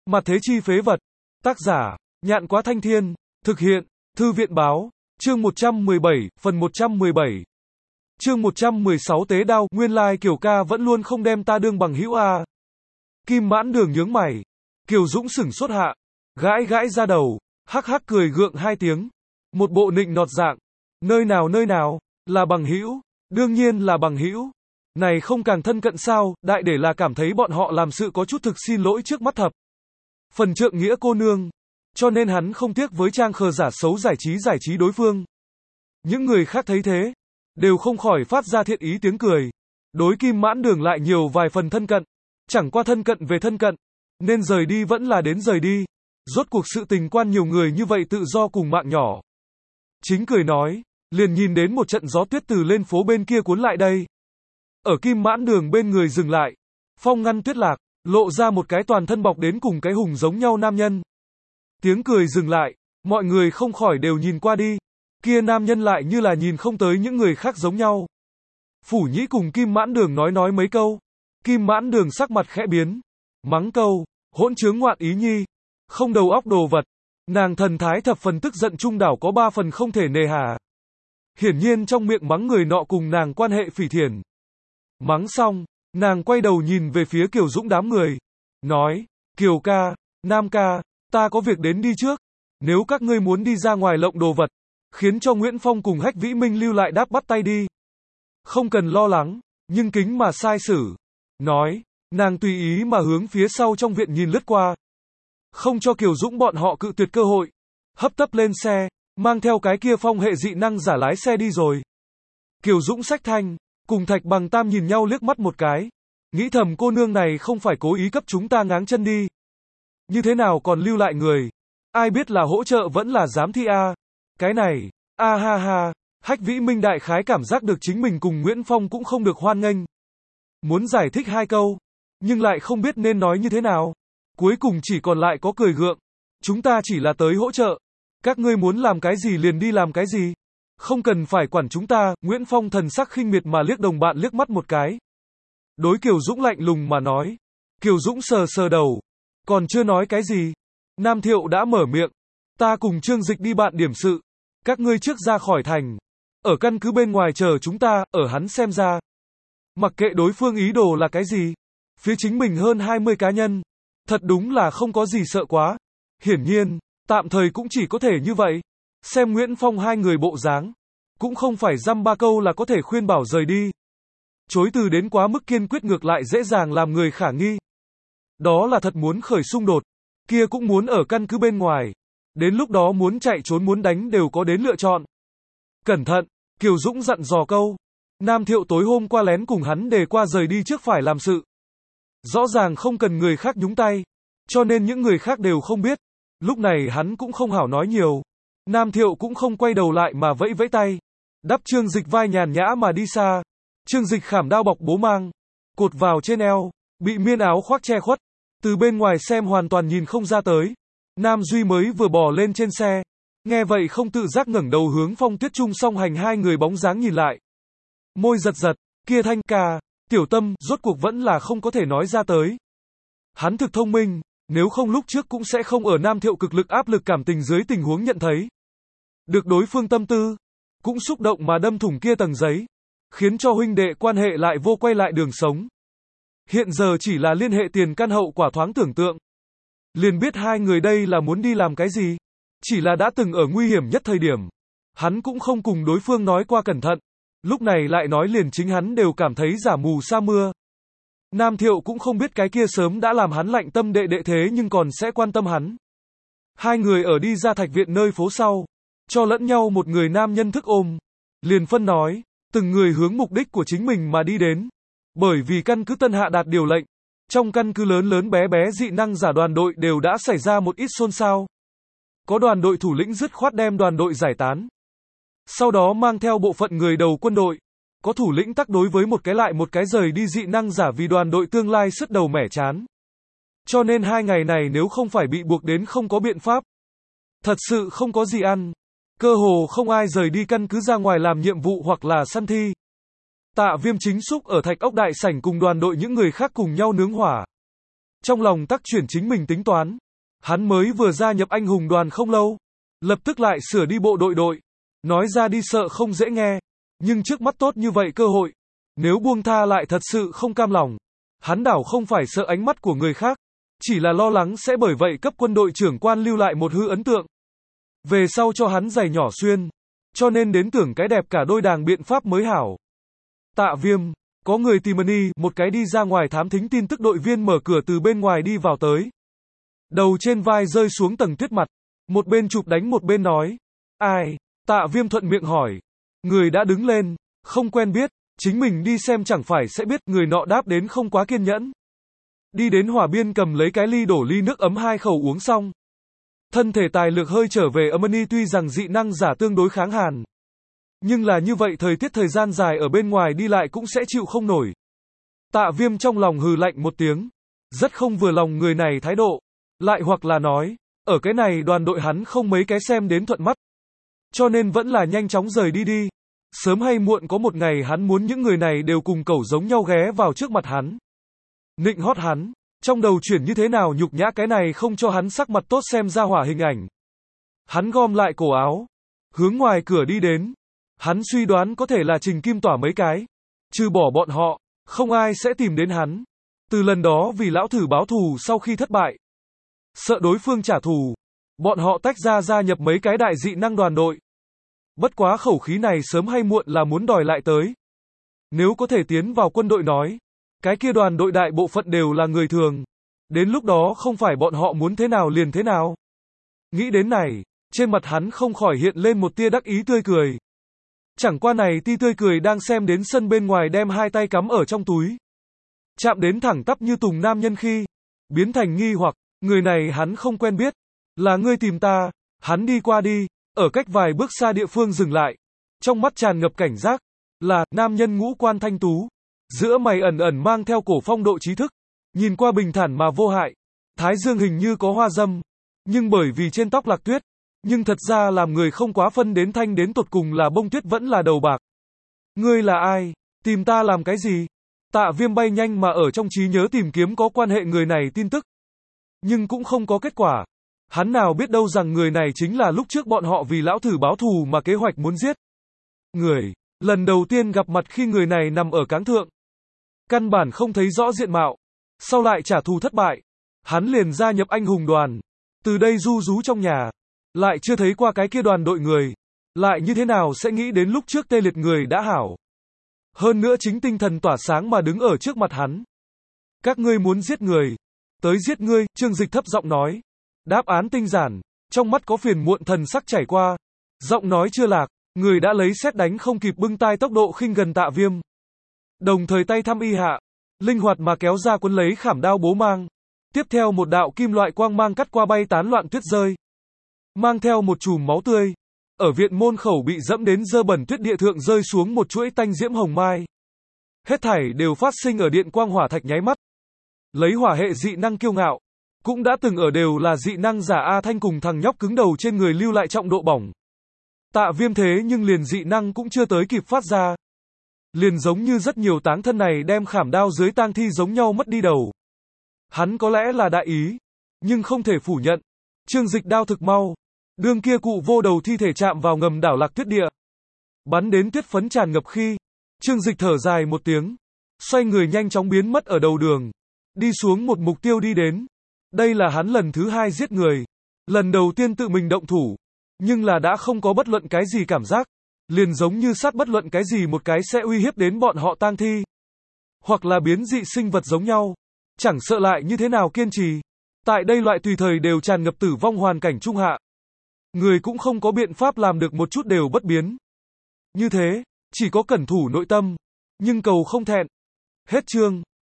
Mặt thế chi phế vật. Tác giả, Nhạn Quá Thanh Thiên. Thực hiện, Thư viện Báo. Chương 117, phần 117. Chương 116 Tế Đao, nguyên lai Kiều ca vẫn luôn không đem ta đương bằng hữu à. Kim Mãn Đường nhướng mày. Kiều Dũng sửng sốt hạ. Gãi gãi ra đầu, hắc hắc cười gượng hai tiếng. Một bộ nịnh nọt dạng. Nơi nào, là bằng hữu, đương nhiên là bằng hữu. Này không càng thân cận sao, đại để là cảm thấy bọn họ làm sự có chút thực xin lỗi trước mắt thập. Phần trượng nghĩa cô nương. Cho nên hắn không tiếc với trang khờ giả xấu giải trí đối phương. Những người khác thấy thế, đều không khỏi phát ra thiện ý tiếng cười. Đối Kim Mãn Đường lại nhiều vài phần thân cận. Chẳng qua thân cận về thân cận, nên rời đi vẫn là đến rời đi. Rốt cuộc sự tình quan nhiều người như vậy tự do cùng mạng nhỏ. Chính cười nói, liền nhìn đến một trận gió tuyết từ lên phố bên kia cuốn lại đây. Ở Kim Mãn Đường bên người dừng lại, phong ngăn tuyết lạc, lộ ra một cái toàn thân bọc đến cùng cái hùng giống nhau nam nhân. Tiếng cười dừng lại, mọi người không khỏi đều nhìn qua đi. Kia nam nhân lại như là nhìn không tới những người khác giống nhau. Phủ Nhĩ cùng Kim Mãn Đường nói mấy câu. Kim Mãn Đường sắc mặt khẽ biến, mắng câu, hỗn trướng ngoạn ý nhi, không đầu óc đồ vật. Nàng thần thái thập phần tức giận trung đảo có 3 phần không thể nề hà. Hiển nhiên trong miệng mắng người nọ cùng nàng quan hệ phỉ thiển. Mắng xong, nàng quay đầu nhìn về phía Kiều Dũng đám người, nói, Kiều ca, Nam ca, ta có việc đến đi trước. Nếu các ngươi muốn đi ra ngoài lộng đồ vật, khiến cho Nguyễn Phong cùng Hách Vĩ Minh lưu lại đáp bắt tay đi. Không cần lo lắng, nhưng kính mà sai xử. Nói, nàng tùy ý mà hướng phía sau trong viện nhìn lướt qua. Không cho Kiều Dũng bọn họ cự tuyệt cơ hội. Hấp tấp lên xe, mang theo cái kia phong hệ dị năng giả lái xe đi rồi. Kiều Dũng xách thanh, cùng Thạch Bằng Tam nhìn nhau liếc mắt một cái. Nghĩ thầm cô nương này không phải cố ý cấp chúng ta ngáng chân đi. Như thế nào còn lưu lại người. Ai biết là hỗ trợ vẫn là giám thi a. Cái này, a ha ha. Hách Vĩ Minh đại khái cảm giác được chính mình cùng Nguyễn Phong cũng không được hoan nghênh. Muốn giải thích 2 câu, nhưng lại không biết nên nói như thế nào. Cuối cùng chỉ còn lại có cười gượng. Chúng ta chỉ là tới hỗ trợ. Các ngươi muốn làm cái gì liền đi làm cái gì. Không cần phải quản chúng ta. Nguyễn Phong thần sắc khinh miệt mà liếc đồng bạn liếc mắt một cái. Đối Kiều Dũng lạnh lùng mà nói. Kiều Dũng sờ đầu. Còn chưa nói cái gì. Nam Thiệu đã mở miệng. Ta cùng Trương Dịch đi bạn điểm sự. Các ngươi trước ra khỏi thành. Ở căn cứ bên ngoài chờ chúng ta, ở hắn xem ra. Mặc kệ đối phương ý đồ là cái gì. Phía chính mình hơn 20 cá nhân. Thật đúng là không có gì sợ quá. Hiển nhiên, tạm thời cũng chỉ có thể như vậy. Xem Nguyễn Phong hai người bộ dáng. Cũng không phải dăm ba câu là có thể khuyên bảo rời đi. Chối từ đến quá mức kiên quyết ngược lại dễ dàng làm người khả nghi. Đó là thật muốn khởi xung đột. Kia cũng muốn ở căn cứ bên ngoài. Đến lúc đó muốn chạy trốn muốn đánh đều có đến lựa chọn. Cẩn thận, Kiều Dũng dặn dò câu. Nam Thiệu tối hôm qua lén cùng hắn đề qua rời đi trước phải làm sự. Rõ ràng không cần người khác nhúng tay. Cho nên những người khác đều không biết. Lúc này hắn cũng không hảo nói nhiều. Nam Thiệu cũng không quay đầu lại mà vẫy vẫy tay. Đắp Trương Dịch vai nhàn nhã mà đi xa. Trương Dịch khảm đao bọc bố mang. Cột vào trên eo. Bị miên áo khoác che khuất. Từ bên ngoài xem hoàn toàn nhìn không ra tới. Nam Duy mới vừa bò lên trên xe. Nghe vậy không tự giác ngẩng đầu hướng Phong Tuyết Trung song hành hai người bóng dáng nhìn lại. Môi giật giật. Kia Thanh ca, Tiểu Tâm, rốt cuộc vẫn là không có thể nói ra tới. Hắn thực thông minh. Nếu không lúc trước cũng sẽ không ở Nam Thiệu cực lực áp lực cảm tình dưới tình huống nhận thấy. Được đối phương tâm tư. Cũng xúc động mà đâm thủng kia tầng giấy. Khiến cho huynh đệ quan hệ lại vô quay lại đường sống. Hiện giờ chỉ là liên hệ tiền căn hậu quả thoáng tưởng tượng. Liền biết hai người đây là muốn đi làm cái gì. Chỉ là đã từng ở nguy hiểm nhất thời điểm. Hắn cũng không cùng đối phương nói qua cẩn thận. Lúc này lại nói liền chính hắn đều cảm thấy giả mù sa mưa. Nam Thiệu cũng không biết cái kia sớm đã làm hắn lạnh tâm đệ đệ thế nhưng còn sẽ quan tâm hắn. Hai người ở đi ra Thạch Viện nơi phố sau. Cho lẫn nhau một người nam nhân thức ôm. Liền phân nói. Từng người hướng mục đích của chính mình mà đi đến. Bởi vì căn cứ Tân Hạ đạt điều lệnh. Trong căn cứ lớn bé bé dị năng giả đoàn đội đều đã xảy ra một ít xôn xao. Có đoàn đội thủ lĩnh dứt khoát đem đoàn đội giải tán. Sau đó mang theo bộ phận người đầu quân đội. Có thủ lĩnh tắc đối với một cái rời đi dị năng giả vì đoàn đội tương lai sứt đầu mẻ chán. Cho nên 2 ngày này nếu không phải bị buộc đến không có biện pháp. Thật sự không có gì ăn. Cơ hồ không ai rời đi căn cứ ra ngoài làm nhiệm vụ hoặc là săn thi. Tạ Viêm chính xúc ở Thạch Ốc đại sảnh cùng đoàn đội những người khác cùng nhau nướng hỏa. Trong lòng tắc chuyển chính mình tính toán. Hắn mới vừa gia nhập anh hùng đoàn không lâu. Lập tức lại sửa đi bộ đội. Nói ra đi sợ không dễ nghe. Nhưng trước mắt tốt như vậy cơ hội. Nếu buông tha lại thật sự không cam lòng. Hắn đảo không phải sợ ánh mắt của người khác. Chỉ là lo lắng sẽ bởi vậy cấp quân đội trưởng quan lưu lại một hư ấn tượng. Về sau cho hắn giày nhỏ xuyên. Cho nên đến tưởng cái đẹp cả đôi đàng biện pháp mới hảo. Tạ Viêm, có người tìm Money, một cái đi ra ngoài thám thính tin tức đội viên mở cửa từ bên ngoài đi vào tới. Đầu trên vai rơi xuống tầng tuyết mặt. Một bên chụp đánh một bên nói. Ai? Tạ Viêm thuận miệng hỏi. Người đã đứng lên, không quen biết, chính mình đi xem chẳng phải sẽ biết, người nọ đáp đến không quá kiên nhẫn. Đi đến hỏa biên cầm lấy cái ly đổ ly nước ấm 2 khẩu uống xong. Thân thể tài lực hơi trở về Money tuy rằng dị năng giả tương đối kháng hàn. Nhưng là như vậy thời gian dài ở bên ngoài đi lại cũng sẽ chịu không nổi. Tạ Viêm trong lòng hừ lạnh một tiếng. Rất không vừa lòng người này thái độ. Lại hoặc là nói, ở cái này đoàn đội hắn không mấy cái xem đến thuận mắt. Cho nên vẫn là nhanh chóng rời đi. Sớm hay muộn có một ngày hắn muốn những người này đều cùng cẩu giống nhau ghé vào trước mặt hắn. Nịnh hót hắn. Trong đầu chuyển như thế nào nhục nhã cái này không cho hắn sắc mặt tốt xem ra hỏa hình ảnh. Hắn gom lại cổ áo. Hướng ngoài cửa đi đến. Hắn suy đoán có thể là Trình Kim Tỏa mấy cái. Trừ bỏ bọn họ, không ai sẽ tìm đến hắn. Từ lần đó vì lão thử báo thù sau khi thất bại. Sợ đối phương trả thù. Bọn họ tách ra gia nhập mấy cái đại dị năng đoàn đội. Bất quá khẩu khí này sớm hay muộn là muốn đòi lại tới. Nếu có thể tiến vào quân đội nói. Cái kia đoàn đội đại bộ phận đều là người thường. Đến lúc đó không phải bọn họ muốn thế nào liền thế nào. Nghĩ đến này, trên mặt hắn không khỏi hiện lên một tia đắc ý tươi cười. Chẳng qua này ti tươi cười đang xem đến sân bên ngoài đem hai tay cắm ở trong túi. Chạm đến thẳng tắp như tùng nam nhân khi. Biến thành nghi hoặc, người này hắn không quen biết. Là ngươi tìm ta, hắn đi qua đi, ở cách vài bước xa địa phương dừng lại. Trong mắt tràn ngập cảnh giác, là nam nhân ngũ quan thanh tú. Giữa mày ẩn ẩn mang theo cổ phong độ trí thức. Nhìn qua bình thản mà vô hại. Thái dương hình như có hoa dâm. Nhưng bởi vì trên tóc lạc tuyết. Nhưng thật ra làm người không quá phân đến thanh đến tột cùng là bông tuyết vẫn là đầu bạc. Ngươi là ai? Tìm ta làm cái gì? Tạ Viêm bay nhanh mà ở trong trí nhớ tìm kiếm có quan hệ người này tin tức. Nhưng cũng không có kết quả. Hắn nào biết đâu rằng người này chính là lúc trước bọn họ vì lão thử báo thù mà kế hoạch muốn giết. Người, lần đầu tiên gặp mặt khi người này nằm ở cáng thượng. Căn bản không thấy rõ diện mạo. Sau lại trả thù thất bại. Hắn liền gia nhập anh hùng đoàn. Từ đây ru rú trong nhà. Lại chưa thấy qua cái kia đoàn đội người. Lại như thế nào sẽ nghĩ đến lúc trước tê liệt người đã hảo. Hơn nữa chính tinh thần tỏa sáng mà đứng ở trước mặt hắn. Các ngươi muốn giết người. Tới giết ngươi, Trương Dịch thấp giọng nói. Đáp án tinh giản. Trong mắt có phiền muộn thần sắc chảy qua. Giọng nói chưa lạc. Người đã lấy sét đánh không kịp bưng tai tốc độ khinh gần Tạ Viêm. Đồng thời tay thăm y hạ. Linh hoạt mà kéo ra cuốn lấy khảm đao bố mang. Tiếp theo một đạo kim loại quang mang cắt qua bay tán loạn tuyết rơi. Mang theo một chùm máu tươi. Ở viện môn khẩu bị dẫm đến dơ bẩn tuyết địa thượng rơi xuống một chuỗi tanh diễm hồng mai. Hết thảy đều phát sinh ở điện quang hỏa thạch nháy mắt. Lấy hỏa hệ dị năng kiêu ngạo. Cũng đã từng ở đều là dị năng giả A Thanh cùng thằng nhóc cứng đầu trên người lưu lại trọng độ bỏng. Tạ Viêm thế nhưng liền dị năng cũng chưa tới kịp phát ra. Liền giống như rất nhiều táng thân này đem khảm đao dưới tang thi giống nhau mất đi đầu. Hắn có lẽ là đại ý. Nhưng không thể phủ nhận. Trương Dịch đao thực mau. Đương kia cụ vô đầu thi thể chạm vào ngầm đảo lạc tuyết địa. Bắn đến tuyết phấn tràn ngập khi. Trương Dịch thở dài một tiếng. Xoay người nhanh chóng biến mất ở đầu đường. Đi xuống một mục tiêu đi đến. Đây là hắn lần thứ 2 giết người. Lần đầu tiên tự mình động thủ. Nhưng là đã không có bất luận cái gì cảm giác. Liền giống như sát bất luận cái gì một cái sẽ uy hiếp đến bọn họ tang thi. Hoặc là biến dị sinh vật giống nhau. Chẳng sợ lại như thế nào kiên trì. Tại đây loại tùy thời đều tràn ngập tử vong hoàn cảnh trung hạ. Người cũng không có biện pháp làm được một chút đều bất biến. Như thế, chỉ có cẩn thủ nội tâm. Nhưng cầu không thẹn. Hết chương.